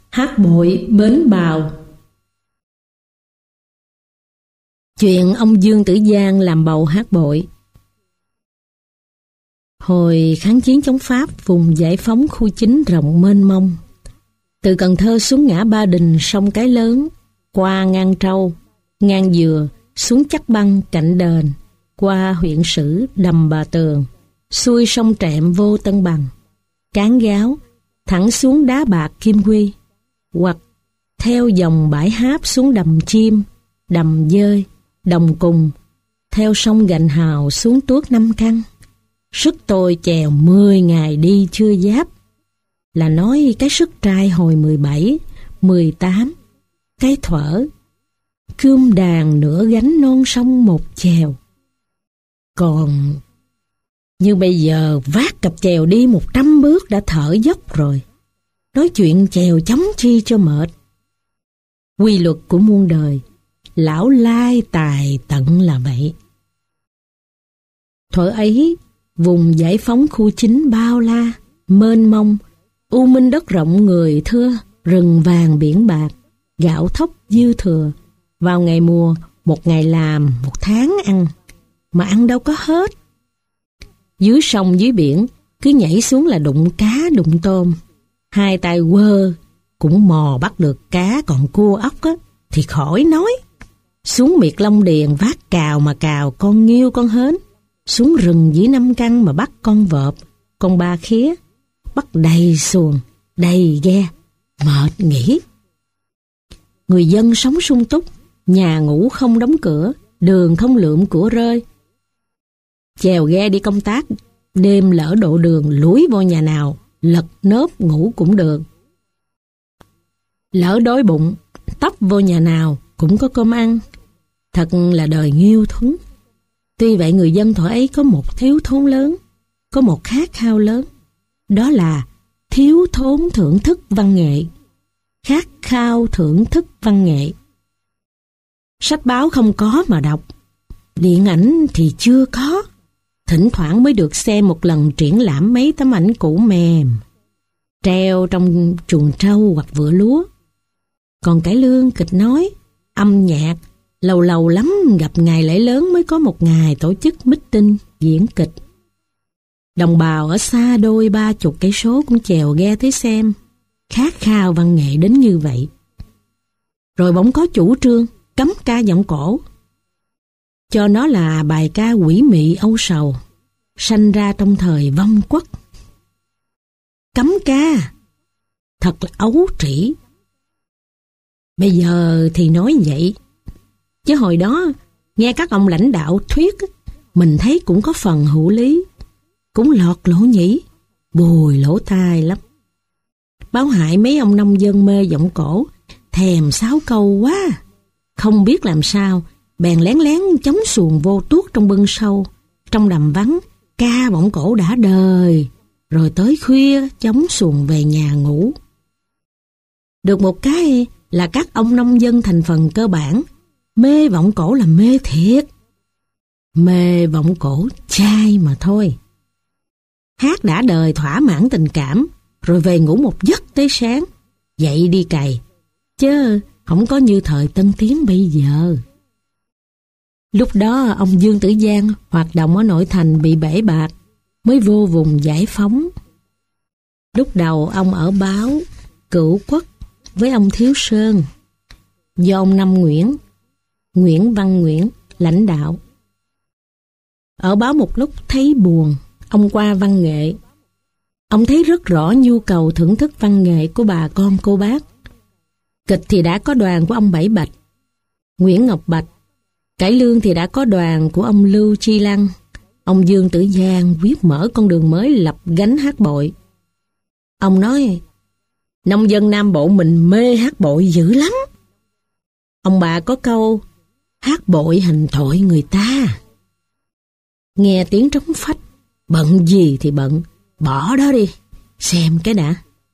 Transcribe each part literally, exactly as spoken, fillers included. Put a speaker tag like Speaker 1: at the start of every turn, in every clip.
Speaker 1: Hát bội bến bào. Chuyện ông Dương Tử Giang làm bầu hát bội. Hồi kháng chiến chống Pháp, vùng giải phóng khu chính rộng mênh mông. Từ Cần Thơ xuống ngã Ba Đình sông Cái Lớn, qua Ngang Trâu, Ngang Dừa, xuống Chắc Băng cạnh đền, qua huyện Sử Đầm Bà Tường, xuôi sông Trẹm vô Tân Bằng, Cán Gáo, thẳng xuống Đá Bạc Kim Quy, hoặc theo dòng bãi Háp xuống Đầm Chim, Đầm Dơi, Đồng Cùng, theo sông Gành Hào xuống Tuốt Năm Căn. Sức tôi chèo mười ngày đi chưa giáp, là nói cái sức trai hồi mười bảy, mười tám, cái thuở, cươm đàn nửa gánh non sông một chèo. Còn như bây giờ vác cặp chèo đi một trăm bước đã thở dốc rồi, nói chuyện chèo chống chi cho mệt. Quy luật của muôn đời, lão lai tài tận là vậy. Thuở ấy, vùng giải phóng khu chính bao la, mênh mông, u minh đất rộng người thưa, rừng vàng biển bạc, gạo thóc dư thừa. Vào ngày mùa, một ngày làm, một tháng ăn, mà ăn đâu có hết. Dưới sông dưới biển, cứ nhảy xuống là đụng cá đụng tôm. Hai tay quơ, cũng mò bắt được cá, còn cua ốc á, thì khỏi nói. Xuống miệt Long Điền vác cào mà cào con nghêu con hến. Xuống rừng dưới Năm Căn mà bắt con vợp, con ba khía. Bắt đầy xuồng, đầy ghe, mệt nghỉ. Người dân sống sung túc, nhà ngủ không đóng cửa, đường không lượm của rơi. Chèo ghe đi công tác, đêm lỡ độ đường lúi vô nhà nào, lật nớp ngủ cũng được. Lỡ đói bụng, tấp vô nhà nào cũng có cơm ăn. Thật là đời nghiêu thuấn. Tuy vậy người dân thuở ấy có một thiếu thốn lớn, có một khát khao lớn, đó là thiếu thốn thưởng thức văn nghệ, khát khao thưởng thức văn nghệ. Sách báo không có mà đọc, điện ảnh thì chưa có, thỉnh thoảng mới được xem một lần triển lãm mấy tấm ảnh cũ mềm, treo trong chuồng trâu hoặc vựa lúa. Còn cải lương, kịch nói, âm nhạc, lâu lâu lắm gặp ngày lễ lớn mới có một ngày tổ chức meeting, diễn kịch. Đồng bào ở xa đôi ba chục cây số cũng chèo ghe tới xem, khát khao văn nghệ đến như vậy. Rồi bỗng có chủ trương cấm ca giọng cổ, cho nó là bài ca quỷ mị âu sầu, sanh ra trong thời vong quốc. Cấm ca, thật là ấu trĩ. Bây giờ thì nói vậy, chứ hồi đó nghe các ông lãnh đạo thuyết, mình thấy cũng có phần hữu lý, cũng lọt lỗ nhĩ, bùi lỗ tai lắm. Báo hại mấy ông nông dân mê giọng cổ, thèm sáo câu quá, không biết làm sao, bèn lén lén chống xuồng vô tuốt trong bưng sâu, trong đầm vắng, ca vọng cổ đã đời, rồi tới khuya chống xuồng về nhà ngủ. Được một cái là các ông nông dân thành phần cơ bản, mê vọng cổ là mê thiệt, mê vọng cổ chai mà thôi. Hát đã đời thỏa mãn tình cảm, rồi về ngủ một giấc tới sáng, dậy đi cày, chứ không có như thời tân tiến bây giờ. Lúc đó ông Dương Tử Giang hoạt động ở nội thành bị bể bạc, mới vô vùng giải phóng. Lúc đầu ông ở báo Cửu Quốc với ông Thiếu Sơn, do ông Năm Nguyễn, Nguyễn Văn Nguyễn lãnh đạo. Ở báo một lúc thấy buồn, ông qua văn nghệ. Ông thấy rất rõ nhu cầu thưởng thức văn nghệ của bà con cô bác. Kịch thì đã có đoàn của ông Bảy Bạch, Nguyễn Ngọc Bạch. Cải lương thì đã có đoàn của ông Lưu Chi Lăng. Ông Dương Tử Giang quyết mở con đường mới lập gánh hát bội. Ông nói, nông dân Nam Bộ mình mê hát bội dữ lắm. Ông bà có câu, hát bội hành tội người ta. Nghe tiếng trống phách, bận gì thì bận, bỏ đó đi, xem cái đã.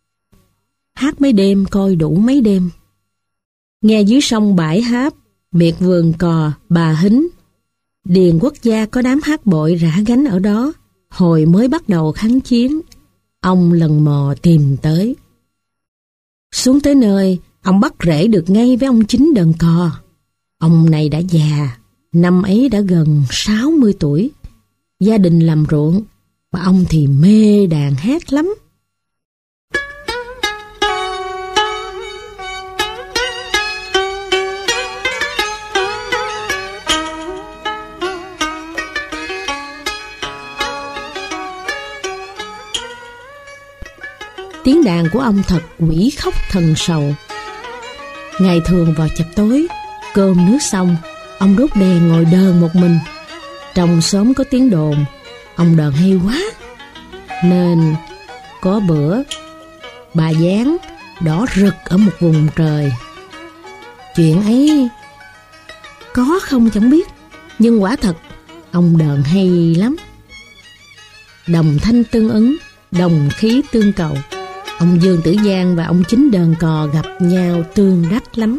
Speaker 1: Hát mấy đêm coi đủ mấy đêm. Nghe dưới sông bãi Háp, miệt vườn cò, bà Hính, Điền Quốc Gia có đám hát bội rã gánh ở đó, hồi mới bắt đầu kháng chiến. Ông lần mò tìm tới. Xuống tới nơi, ông bắt rễ được ngay với ông Chính đờn cò. Ông này đã già, năm ấy đã gần sáu mươi tuổi. Gia đình làm ruộng, và ông thì mê đàn hát lắm. Tiếng đàn của ông thật quỷ khóc thần sầu. Ngày thường vào chập tối, cơm nước xong, ông đốt đèn ngồi đờn một mình. Trong xóm có tiếng đồn ông đờn hay quá, nên có bữa bà giáng đỏ rực ở một vùng trời. Chuyện ấy có không chẳng biết, nhưng quả thật ông đờn hay lắm. Đồng thanh tương ứng, đồng khí tương cầu. Ông Dương Tử Giang và ông Chính đờn cò gặp nhau tương đắc lắm.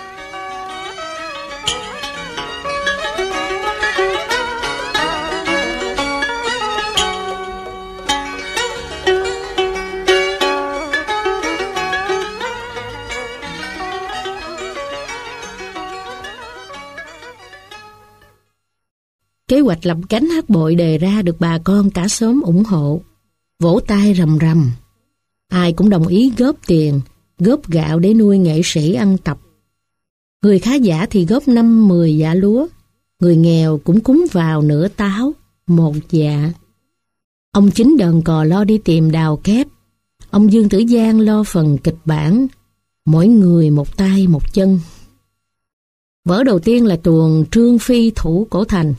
Speaker 1: Kế hoạch lập cánh hát bội đề ra được bà con cả xóm ủng hộ, vỗ tay rầm rầm. Ai cũng đồng ý góp tiền, góp gạo để nuôi nghệ sĩ ăn tập. Người khá giả thì góp năm mười dạ lúa, người nghèo cũng cúng vào nửa táo, một dạ. Ông Chính đờn cò lo đi tìm đào kép, ông Dương Tử Giang lo phần kịch bản, mỗi người một tay một chân. Vở đầu tiên là tuồng Trương Phi thủ cổ thành.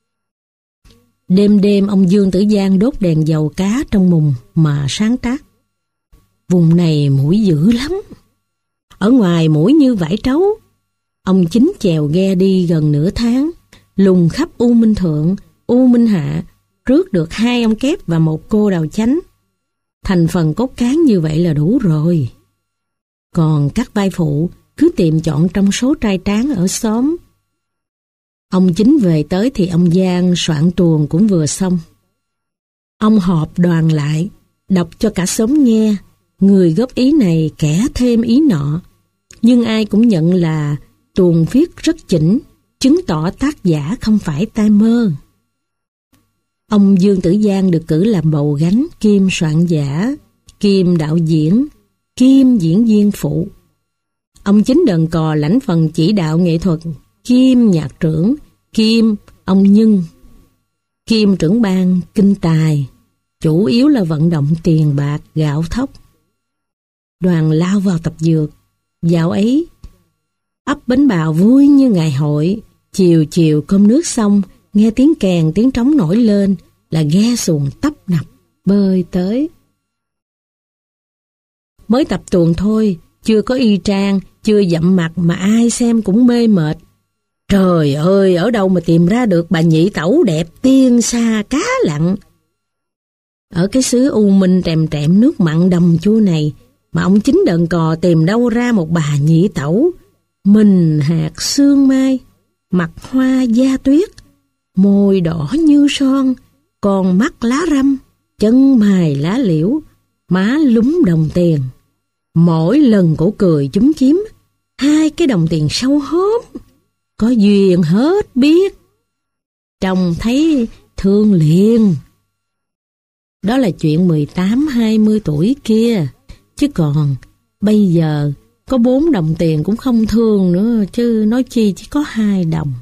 Speaker 1: Đêm đêm ông Dương Tử Giang đốt đèn dầu cá trong mùng mà sáng tác. Vùng này muỗi dữ lắm. Ở ngoài muỗi như vải trấu. Ông Chính chèo ghe đi gần nửa tháng, lùng khắp U Minh Thượng, U Minh Hạ, rước được hai ông kép và một cô đào chánh. Thành phần cốt cán như vậy là đủ rồi. Còn các vai phụ cứ tìm chọn trong số trai tráng ở xóm. Ông Chính về tới thì ông Giang soạn tuồng cũng vừa xong. Ông họp đoàn lại, đọc cho cả xóm nghe, người góp ý này kẻ thêm ý nọ. Nhưng ai cũng nhận là tuồng viết rất chỉnh, chứng tỏ tác giả không phải tai mơ. Ông Dương Tử Giang được cử làm bầu gánh, kim soạn giả, kim đạo diễn, kim diễn viên phụ. Ông Chính đờn cò lãnh phần chỉ đạo nghệ thuật, kim nhạc trưởng, kim ông Nhân, kim trưởng ban kinh tài, chủ yếu là vận động tiền bạc gạo thóc. Đoàn lao vào tập dược. Dạo ấy ấp Bến Bào vui như ngày hội. Chiều chiều cơm nước xong, nghe tiếng kèn tiếng trống nổi lên là ghe xuồng tấp nập bơi tới. Mới tập tuồng thôi, chưa có y trang, chưa dặm mặt mà ai xem cũng mê mệt. Trời ơi, ở đâu mà tìm ra được bà nhị tẩu đẹp tiên xa cá lặn. Ở cái xứ U Minh trèm trẹm nước mặn đầm chua này mà ông Chính đờn cò tìm đâu ra một bà nhị tẩu, mình hạt sương mai, mặt hoa da tuyết, môi đỏ như son, còn mắt lá răm, chân mài lá liễu, má lúm đồng tiền. Mỗi lần cổ cười chúm chím, hai cái đồng tiền sâu hóm, có duyên hết biết. Trông thấy thương liền. Đó là chuyện mười tám hai mươi tuổi kia, chứ còn bây giờ có bốn đồng tiền cũng không thương nữa, chứ nói chi chỉ có hai đồng.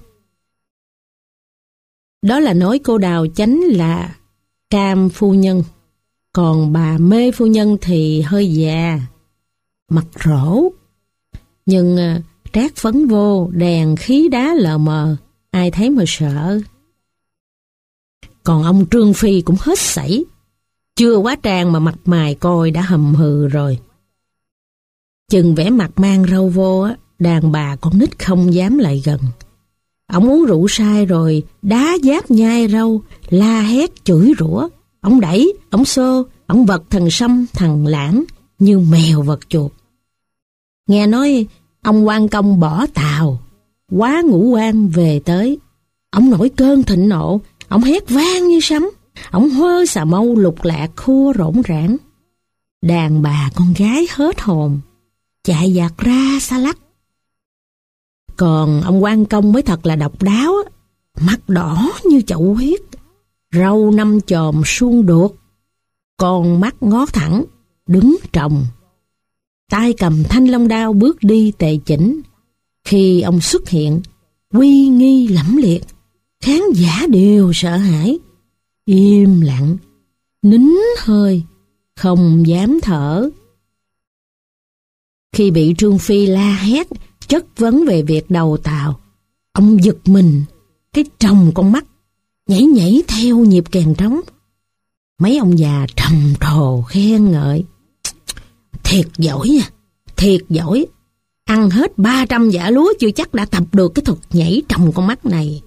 Speaker 1: Đó là nói cô Đào Chánh là cam phu nhân, còn bà Mê phu nhân thì hơi già, mặt rỗ. Nhưng trát phấn vô, đèn khí đá lờ mờ, ai thấy mà sợ. Còn ông Trương Phi cũng hết sảy, chưa quá trang mà mặt mày coi đã hầm hừ rồi. Chừng vẻ mặt mang râu vô, đàn bà con nít không dám lại gần. Ông uống rượu sai rồi, đá giáp nhai râu, la hét chửi rủa. Ông đẩy, ông xô, ông vật thằng Sâm, thằng Lãng như mèo vật chuột. Nghe nói ông quan công bỏ tàu, quá ngũ quan về tới. Ông nổi cơn thịnh nộ, ông hét vang như sấm, ông hơ xà mâu lục lạc khua rỗn rãng. Đàn bà con gái hết hồn. chạy vạt ra xa lắc. Còn ông quan công mới thật là độc đáo, mắt đỏ như chậu huyết, râu năm chòm suông đuột, con mắt ngó thẳng, đứng trồng. Tay cầm thanh long đao bước đi tề chỉnh. Khi ông xuất hiện, uy nghi lẫm liệt, khán giả đều sợ hãi, im lặng, nín hơi, không dám thở. Khi bị Trương Phi la hét, chất vấn về việc đầu tàu, ông giật mình, cái tròng con mắt nhảy nhảy theo nhịp kèn trống. Mấy ông già trầm trồ khen ngợi: thiệt giỏi nha, thiệt giỏi, ăn hết ba trăm giã lúa chưa chắc đã tập được cái thuật nhảy tròng con mắt này.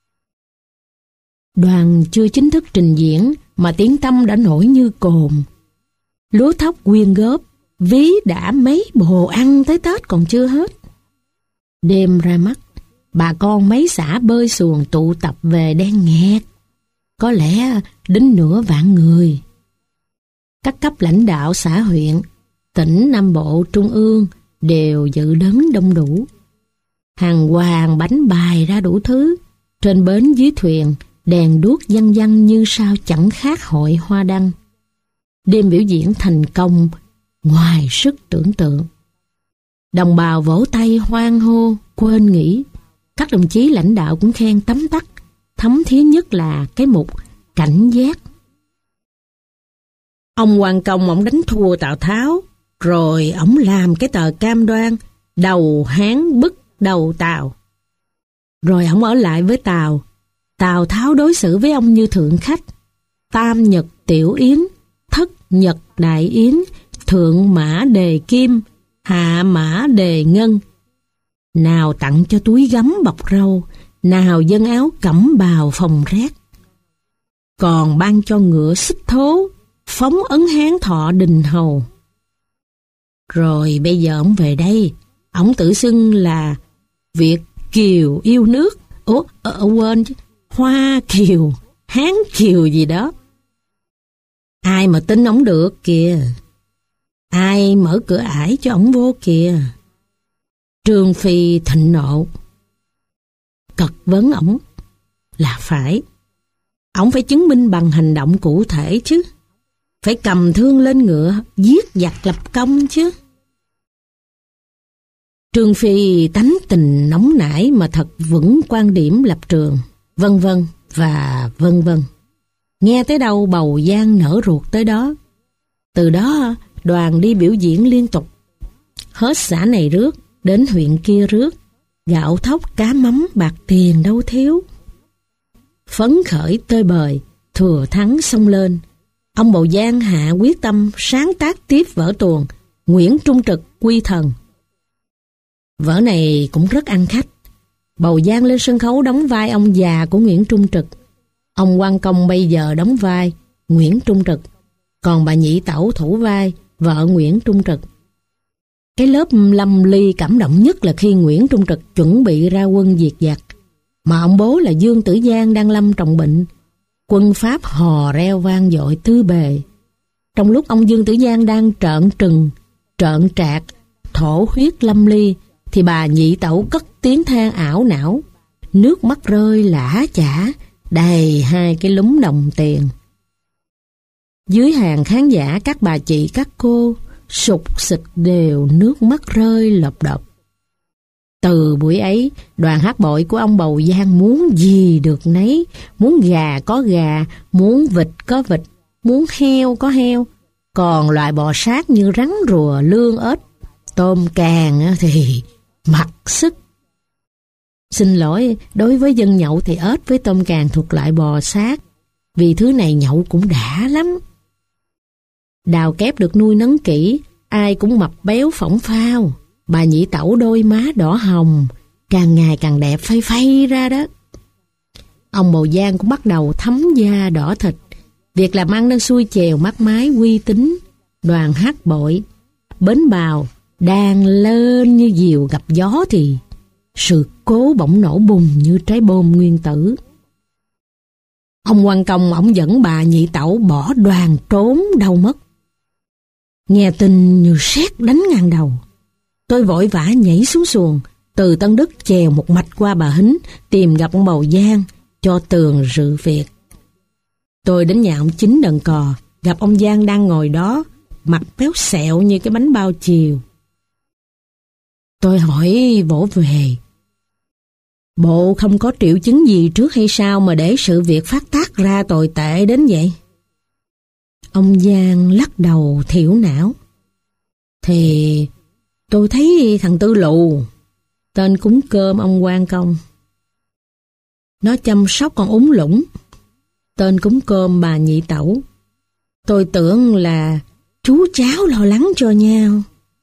Speaker 1: Đoàn chưa chính thức trình diễn mà tiếng tăm đã nổi như cồn. Lúa thóc quyên góp, ví đã mấy bồ ăn tới Tết còn chưa hết. Đêm ra mắt, bà con mấy xã bơi xuồng tụ tập về đen nghẹt, có lẽ đến nửa vạn người. Các cấp lãnh đạo xã huyện, tỉnh Nam Bộ, Trung ương đều dự đấng đông đủ. Hàng hoàng bánh bài ra đủ thứ, trên bến dưới thuyền, đèn đuốc văng văng như sao chẳng khác hội hoa đăng. Đêm biểu diễn thành công ngoài sức tưởng tượng. Đồng bào vỗ tay hoan hô, quên nghỉ. Các đồng chí lãnh đạo cũng khen tấm tắc, thấm thía nhất là cái mục cảnh giác. Ông quan công ổng đánh thua Tào Tháo, rồi ổng làm cái tờ cam đoan đầu Hán bức đầu Tào. Rồi ổng ở lại với Tào. Tào Tháo đối xử với ông như thượng khách. Tam nhật tiểu yến, thất nhật đại yến, thượng mã đề kim, hạ mã đề ngân. Nào tặng cho túi gấm bọc râu, nào dân áo cẩm bào phòng rét. Còn ban cho ngựa xích thố, phóng ấn hán thọ đình hầu. Rồi bây giờ ổng về đây, ổng tự xưng là Việt kiều yêu nước. Ủa, ờ, quên chứ, Hoa kiều, Hán kiều gì đó. Ai mà tin ổng được kìa. Ai mở cửa ải cho ổng vô kìa. Trương Phi thịnh nộ, cật vấn ổng là phải. Ổng phải chứng minh bằng hành động cụ thể chứ. Phải cầm thương lên ngựa, giết giặc lập công chứ. Trương Phi tánh tình nóng nảy mà thật vững quan điểm lập trường, vân vân và vân vân. Nghe tới đâu bầu gian nở ruột tới đó. Từ đó đoàn đi biểu diễn liên tục. Hết xã này rước, đến huyện kia rước. Gạo thóc cá mắm bạc tiền đâu thiếu. Phấn khởi tơi bời, thừa thắng xông lên. Ông Bầu Giang hạ quyết tâm sáng tác tiếp vở tuồng Nguyễn Trung Trực Quy Thần. Vở này cũng rất ăn khách. Bầu Giang lên sân khấu đóng vai ông già của Nguyễn Trung Trực. Ông quan công bây giờ đóng vai Nguyễn Trung Trực, còn bà nhị tẩu thủ vai vợ Nguyễn Trung Trực. Cái lớp lâm ly cảm động nhất là khi Nguyễn Trung Trực chuẩn bị ra quân diệt giặc, mà ông bố là Dương Tử Giang đang lâm trọng bệnh. Quân Pháp hò reo vang dội tứ bề. Trong lúc ông Dương Tử Giang đang trợn trừng, trợn trạc, thổ huyết lâm ly, thì bà nhị tẩu cất tiếng than ảo não, nước mắt rơi lã chả, đầy hai cái lúm đồng tiền. Dưới hàng khán giả, các bà chị các cô sụt xịt đều nước mắt rơi lộp độp. Từ buổi ấy, đoàn hát bội của ông Bầu Giang muốn gì được nấy, muốn gà có gà, muốn vịt có vịt, muốn heo có heo, còn loại bò sát như rắn rùa, lương ếch, tôm càng thì mặc sức. Xin lỗi, đối với dân nhậu thì ếch với tôm càng thuộc loại bò sát, vì thứ này nhậu cũng đã lắm. Đào kép được nuôi nấng kỹ, ai cũng mập béo phỏng phao. Bà nhị tẩu đôi má đỏ hồng, càng ngày càng đẹp phay phay ra đó. Ông Bầu Giang cũng bắt đầu thấm da đỏ thịt. Việc làm ăn đang xuôi chèo mát mái uy tín. Đoàn hát bội, bến bào đang lên như diều gặp gió thì sự cố bỗng nổ bùng như trái bom nguyên tử. Ông quan công ổng dẫn bà nhị tẩu bỏ đoàn trốn đâu mất. Nghe tin như sét đánh ngang đầu. Tôi vội vã nhảy xuống xuồng, từ Tân Đức chèo một mạch qua Bà Hính, tìm gặp ông Bầu Giang, cho tường sự việc. Tôi đến nhà ông Chính Đần Cò, gặp ông Giang đang ngồi đó, mặt béo xẹo như cái bánh bao chiều. Tôi hỏi vỗ về, bộ không có triệu chứng gì trước hay sao mà để sự việc phát tác ra tồi tệ đến vậy? Ông Giang lắc đầu thiểu não. Thì tôi thấy thằng Tư Lù, tên cúng cơm ông Quan Công, nó chăm sóc con úng lũng, tên cúng cơm bà Nhị Tẩu. Tôi tưởng là chú cháu lo lắng cho nhau.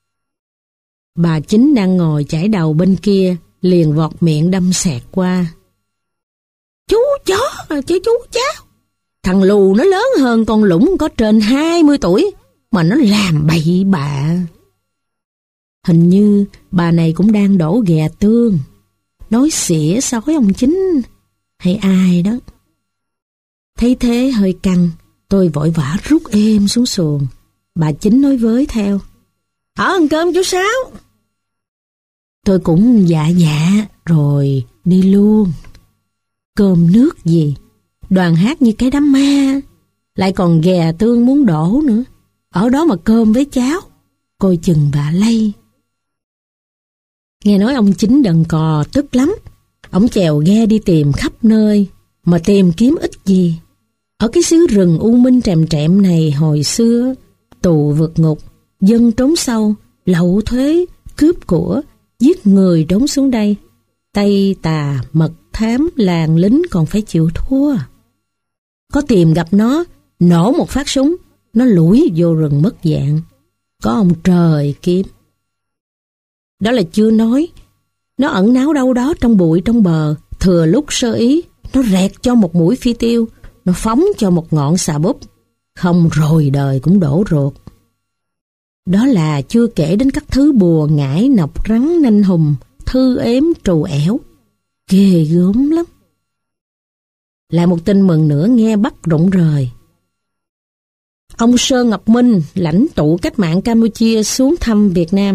Speaker 1: Bà Chính đang ngồi chải đầu bên kia, liền vọt miệng đâm xẹt qua. Chú chó, chứ chú cháu. Thằng Lù nó lớn hơn con Lũng có trên hai mươi tuổi, mà nó làm bậy bạ. Hình như bà này cũng đang đổ ghè tương, nói xỉa xói ông Chính hay ai đó. Thấy thế hơi căng, tôi vội vã rút êm xuống xuồng. Bà Chính nói với theo, ở ăn cơm chú Sáu. Tôi cũng dạ dạ rồi đi luôn. Cơm nước gì, đoàn hát như cái đám ma, lại còn ghè tương muốn đổ nữa. Ở đó mà cơm với cháo, coi chừng bà lây. Nghe nói ông Chính Đần Cò tức lắm. Ông chèo ghe đi tìm khắp nơi, mà tìm kiếm ít gì. Ở cái xứ rừng u minh trèm trẹm này hồi xưa, tù vượt ngục, dân trốn sâu, lậu thuế, cướp của, giết người trốn xuống đây. Tây tà, mật thám, làng lính còn phải chịu thua. Có tìm gặp nó, nổ một phát súng, nó lủi vô rừng mất dạng. Có ông trời kiếm. Đó là chưa nói, nó ẩn náu đâu đó trong bụi trong bờ, thừa lúc sơ ý, nó rẹt cho một mũi phi tiêu, nó phóng cho một ngọn xà búp, không rồi đời cũng đổ ruột. Đó là chưa kể đến các thứ bùa ngải, nọc rắn, nanh hùng, thư ếm, trù ẻo. Ghê gớm lắm. Lại một tin mừng nữa nghe bắt rụng rời. Ông Sơn Ngọc Minh, lãnh tụ cách mạng Campuchia xuống thăm Việt Nam.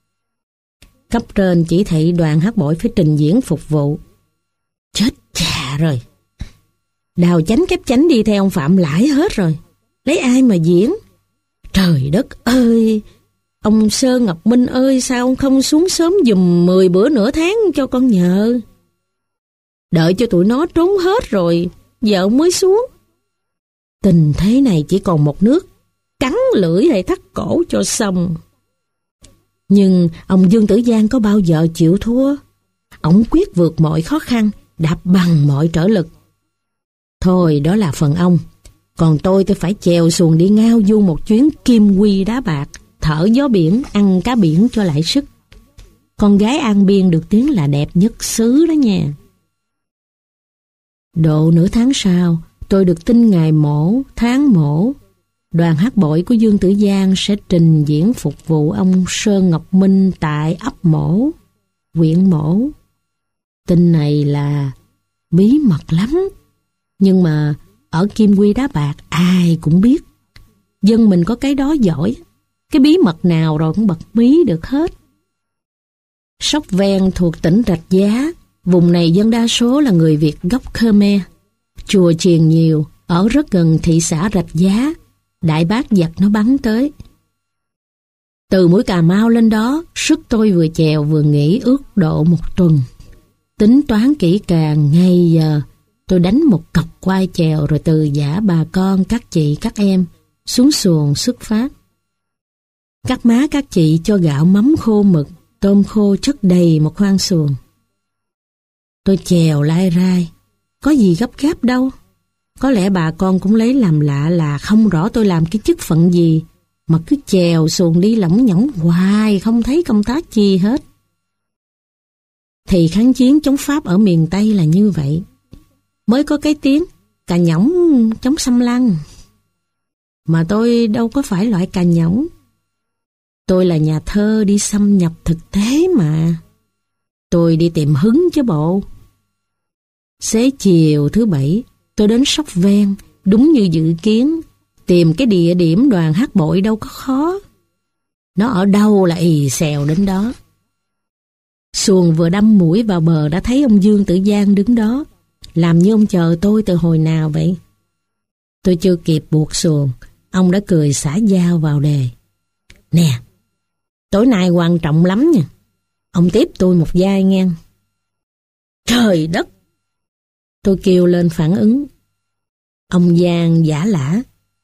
Speaker 1: Cấp trên chỉ thị đoàn hát bội phải trình diễn phục vụ. Chết chà rồi. Đào Chánh Kép Chánh đi theo ông Phạm Lãi hết rồi. Lấy ai mà diễn? Trời đất ơi! Ông Sơn Ngọc Minh ơi, sao ông không xuống sớm giùm mười bữa nửa tháng cho con nhờ? Đợi cho tụi nó trốn hết rồi, giờ ông mới xuống. Tình thế này chỉ còn một nước, cắn lưỡi hay thắt cổ cho xong. Nhưng ông Dương Tử Giang có bao giờ chịu thua? Ông quyết vượt mọi khó khăn, đạp bằng mọi trở lực. Thôi đó là phần ông. Còn tôi tôi phải chèo xuồng đi ngao du một chuyến kim quy đá bạc, thở gió biển, ăn cá biển cho lại sức. Con gái An Biên được tiếng là đẹp nhất xứ đó nha. Độ nửa tháng sau, tôi được tin ngày mổ, tháng mổ, đoàn hát bội của Dương Tử Giang sẽ trình diễn phục vụ ông Sơn Ngọc Minh tại ấp Mổ, huyện Mổ. Tin này là bí mật lắm, nhưng mà ở Kim Quy Đá Bạc ai cũng biết. Dân mình có cái đó giỏi, cái bí mật nào rồi cũng bật mí được hết. Sóc Ven thuộc tỉnh Rạch Giá, vùng này dân đa số là người Việt gốc Khmer. Chùa chiền nhiều, ở rất gần thị xã Rạch Giá, đại bác giặc nó bắn tới. Từ mũi Cà Mau lên đó, sức tôi vừa chèo vừa nghỉ ước độ một tuần. Tính toán kỹ càng ngay giờ, tôi đánh một cọc quai chèo rồi từ giả bà con, các chị, các em xuống xuồng xuất phát. Các má các chị cho gạo mắm khô mực, tôm khô chất đầy một khoang xuồng. Tôi chèo lai rai, có gì gấp gáp đâu. Có lẽ bà con cũng lấy làm lạ là không rõ tôi làm cái chức phận gì, mà cứ chèo xuồng đi lỏng nhỏng hoài, không thấy công tác chi hết. Thì kháng chiến chống Pháp ở miền Tây là như vậy. Mới có cái tiếng cà nhõng chống xâm lăng. Mà tôi đâu có phải loại cà nhõng. Tôi là nhà thơ đi xâm nhập thực tế mà. Tôi đi tìm hứng chứ bộ. Xế chiều thứ bảy, tôi đến Sóc Ven, đúng như dự kiến. Tìm cái địa điểm đoàn hát bội đâu có khó. Nó ở đâu là ì xèo đến đó. Xuồng vừa đâm mũi vào bờ đã thấy ông Dương Tử Giang đứng đó, làm như ông chờ tôi từ hồi nào vậy. Tôi chưa kịp buộc xuồng, ông đã cười xả dao vào đề. Nè, tối nay quan trọng lắm nha. Ông tiếp tôi một vai nghe. Trời đất! Tôi kêu lên phản ứng. Ông Giang giả lả.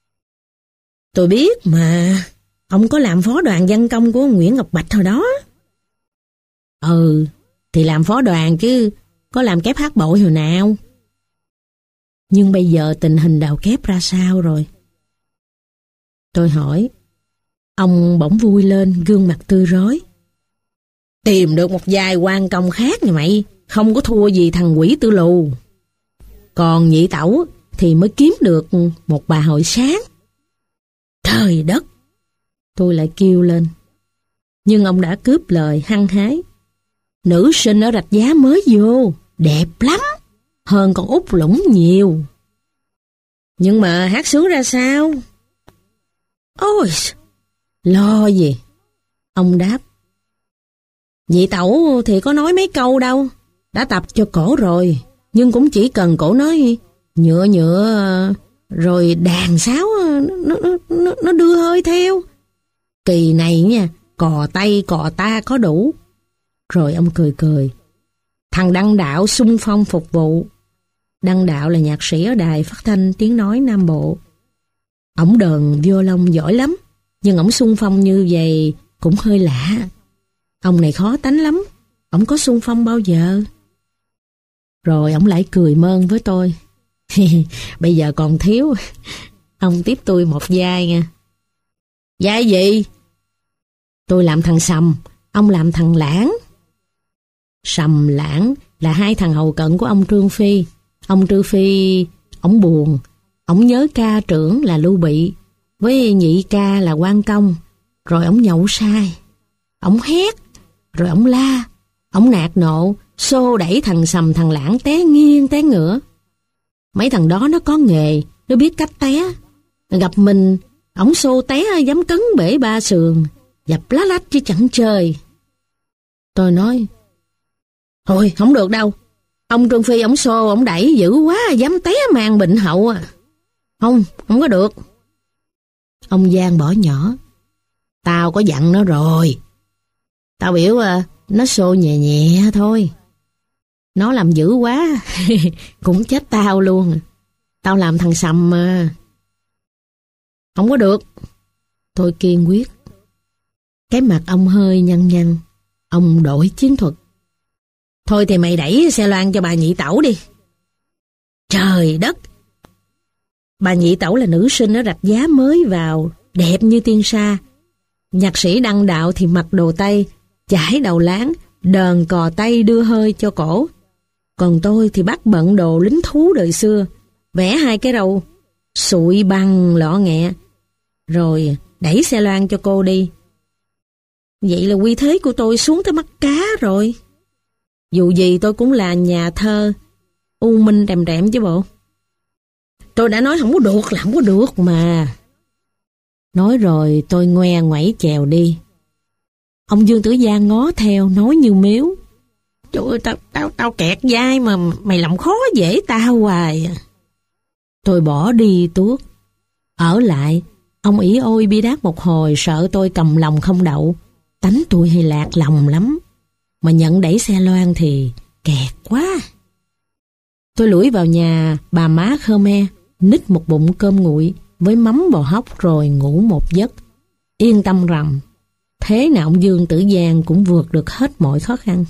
Speaker 1: Tôi biết mà, ông có làm phó đoàn văn công của Nguyễn Ngọc Bạch hồi đó. Ừ, thì làm phó đoàn chứ có làm kép hát bội hồi nào. Nhưng bây giờ tình hình đào kép ra sao rồi? Tôi hỏi. Ông bỗng vui lên, gương mặt tươi rói. Tìm được một vài quan công khác nha mày, không có thua gì thằng quỷ Tư Lù. Còn nhị tẩu thì mới kiếm được một bà hội sáng. Trời đất! Tôi lại kêu lên. Nhưng ông đã cướp lời hăng hái. Nữ sinh ở Rạch Giá mới vô, đẹp lắm, hơn con Út Lũng nhiều. Nhưng mà hát sướng ra sao? Ôi, lo gì? Ông đáp. Nhị tẩu thì có nói mấy câu đâu, đã tập cho cổ rồi, nhưng cũng chỉ cần cổ nói nhựa nhựa rồi đàn sáo nó, nó, nó đưa hơi theo. Kỳ này nha, cò tay cò ta có đủ. Rồi ông cười cười. Thằng Đăng Đạo xung phong phục vụ. Đăng Đạo là nhạc sĩ ở đài phát thanh tiếng nói Nam Bộ. Ổng đờn violon giỏi lắm, nhưng ổng xung phong như vậy cũng hơi lạ. Ông này khó tánh lắm, ổng có xung phong bao giờ. Rồi ổng lại cười mơn với tôi. Bây giờ còn thiếu. Ông tiếp tôi một vai nha. Vai gì? Tôi làm thằng Sầm, ông làm thằng Lãng. Sầm Lãng là hai thằng hầu cận của ông Trương Phi. Ông Trương Phi, ổng buồn, ổng nhớ ca trưởng là Lưu Bị, với nhị ca là Quan Công. Rồi ổng nhậu sai, ổng hét, rồi ổng la, ổng nạt nộ, xô đẩy thằng Sầm thằng Lãng té nghiêng té ngửa. Mấy thằng đó nó có nghề, nó biết cách té. Gặp mình, ổng xô té dám cấn bể ba sườn, dập lá lách chứ chẳng chơi. Tôi nói, thôi không được đâu, ông Trương Phi ổng xô ổng đẩy dữ quá, dám té mang bệnh hậu à. Không, không có được. Ông Giang bỏ nhỏ. Tao có dặn nó rồi. Tao biểu à, nó xô nhẹ nhẹ thôi. Nó làm dữ quá, cũng chết tao luôn. Tao làm thằng Sầm mà. Không có được. Tôi kiên quyết. Cái mặt ông hơi nhăn nhăn. Ông đổi chiến thuật. Thôi thì mày đẩy xe loan cho bà nhị tẩu đi. Trời đất! Bà nhị tẩu là nữ sinh ở Rạch Giá mới vào, đẹp như tiên sa. Nhạc sĩ Đăng Đạo thì mặc đồ Tây, chải đầu láng, đờn cò Tây đưa hơi cho cổ. Còn tôi thì bắt bận đồ lính thú đời xưa, vẽ hai cái râu, sụi bằng lọ nghẹ, rồi đẩy xe loan cho cô đi. Vậy là uy thế của tôi xuống tới mắt cá rồi. Dù gì tôi cũng là nhà thơ, u minh rèm rèm chứ bộ. Tôi đã nói không có được là không có được mà. Nói rồi tôi ngoe ngoẩy chèo đi. Ông Dương Tử Giang ngó theo nói như miếu. Trời ơi, tao, tao, tao kẹt vai mà mày làm khó dễ tao hoài. Tôi bỏ đi tuốt. Ở lại, ông ỷ ôi bi đát một hồi sợ tôi cầm lòng không đậu. Tánh tôi hay lạc lòng lắm. Mà nhận đẩy xe loan thì kẹt quá. Tôi lủi vào nhà bà má Khmer, nít một bụng cơm nguội với mắm bò hóc rồi ngủ một giấc. Yên tâm rằng, thế nào ông Dương Tử Giang cũng vượt được hết mọi khó khăn.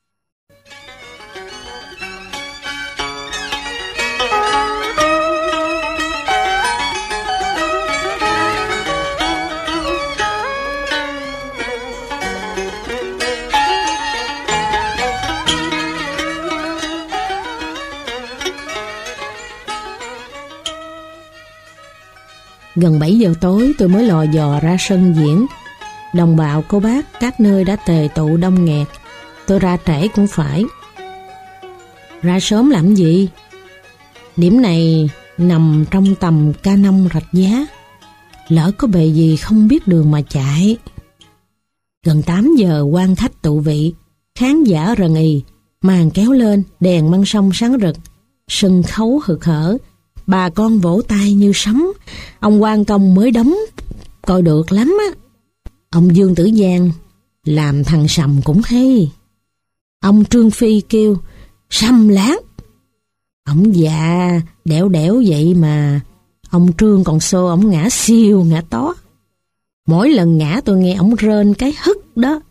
Speaker 1: Gần bảy giờ tối tôi mới lò dò ra sân diễn. Đồng bào cô bác các nơi đã tề tụ đông nghẹt. Tôi ra trễ cũng phải. Ra sớm làm gì? Điểm này nằm trong tầm ca năm Rạch Giá. Lỡ có bề gì không biết đường mà chạy. Gần tám giờ quan khách tụ vị. Khán giả rần ì, màn kéo lên, đèn măng sông sáng rực, sân khấu hực hở, bà con vỗ tay như sấm. Ông quan công mới đóng, coi được lắm á. Ông Dương Tử Giang làm thằng Sầm cũng hay. Ông Trương Phi kêu Sầm láng. Ông già đẻo đẻo vậy mà ông Trương còn xô ông ngã siêu ngã tó. Mỗi lần ngã tôi nghe ông rên cái hức đó.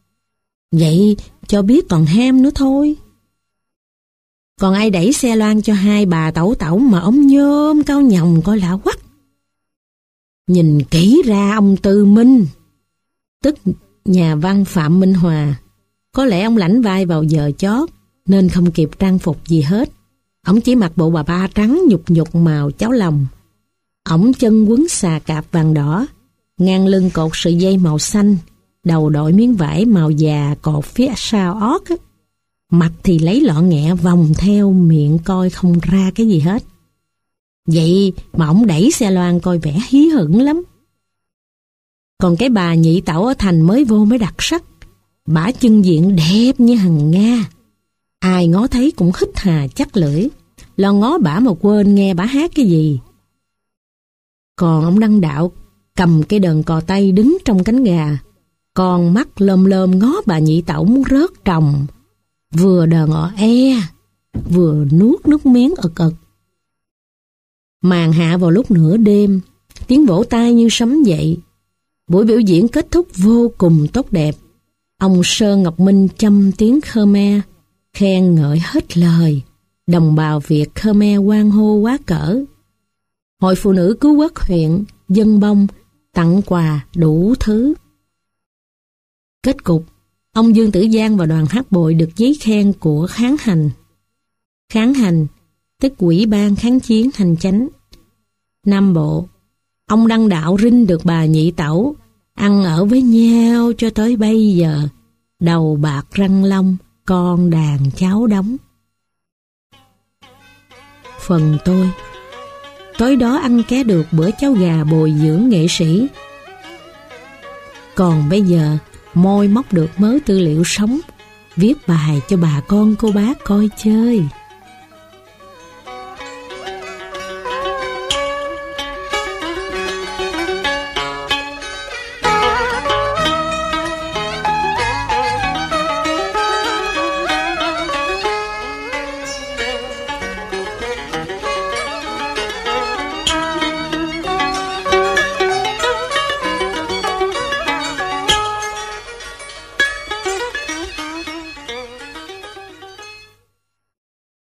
Speaker 1: Vậy cho biết còn ham nữa thôi. Còn ai đẩy xe loan cho hai bà tẩu tẩu mà ông nhôm cao nhồng coi lạ quắc. Nhìn kỹ ra ông Tư Minh, tức nhà văn Phạm Minh Hòa. Có lẽ ông lãnh vai vào giờ chót nên không kịp trang phục gì hết. Ông chỉ mặc bộ bà ba trắng nhục nhục màu cháo lòng. Ông chân quấn xà cạp vàng đỏ, ngang lưng cột sợi dây màu xanh, đầu đội miếng vải màu già cột phía sau ót á. Mặt thì lấy lọ nghẹ vòng theo miệng coi không ra cái gì hết. Vậy mà ông đẩy xe loan coi vẻ hí hửng lắm. Còn cái bà nhị tẩu ở thành mới vô mới đặc sắc. Bả chân diện đẹp như hằng Nga. Ai ngó thấy cũng hít hà chắc lưỡi, lo ngó bả mà quên nghe bả hát cái gì. Còn ông Đăng Đạo cầm cái đờn cò tay đứng trong cánh gà, con mắt lơm lơm ngó bà nhị tẩu muốn rớt tròng, vừa đờn ọ e, vừa nuốt nước miếng ực ực. Màn hạ vào lúc nửa đêm, tiếng vỗ tay như sấm dậy. Buổi biểu diễn kết thúc vô cùng tốt đẹp. Ông Sơn Ngọc Minh châm tiếng Khmer, khen ngợi hết lời. Đồng bào Việt Khmer hoan hô quá cỡ. Hội Phụ nữ Cứu Quốc huyện dâng bông, tặng quà đủ thứ. Kết cục, ông Dương Tử Giang và đoàn hát bội được giấy khen của kháng hành. Kháng hành, tức Ủy ban kháng chiến hành chánh. Nam Bộ, ông Đăng Đạo rinh được bà nhị tẩu, ăn ở với nhau cho tới bây giờ. Đầu bạc răng long, con đàn cháu đóng. Phần tôi, tối đó ăn ké được bữa cháo gà bồi dưỡng nghệ sĩ. Còn bây giờ, môi móc được mớ tư liệu sống, viết bài cho bà con cô bác coi chơi.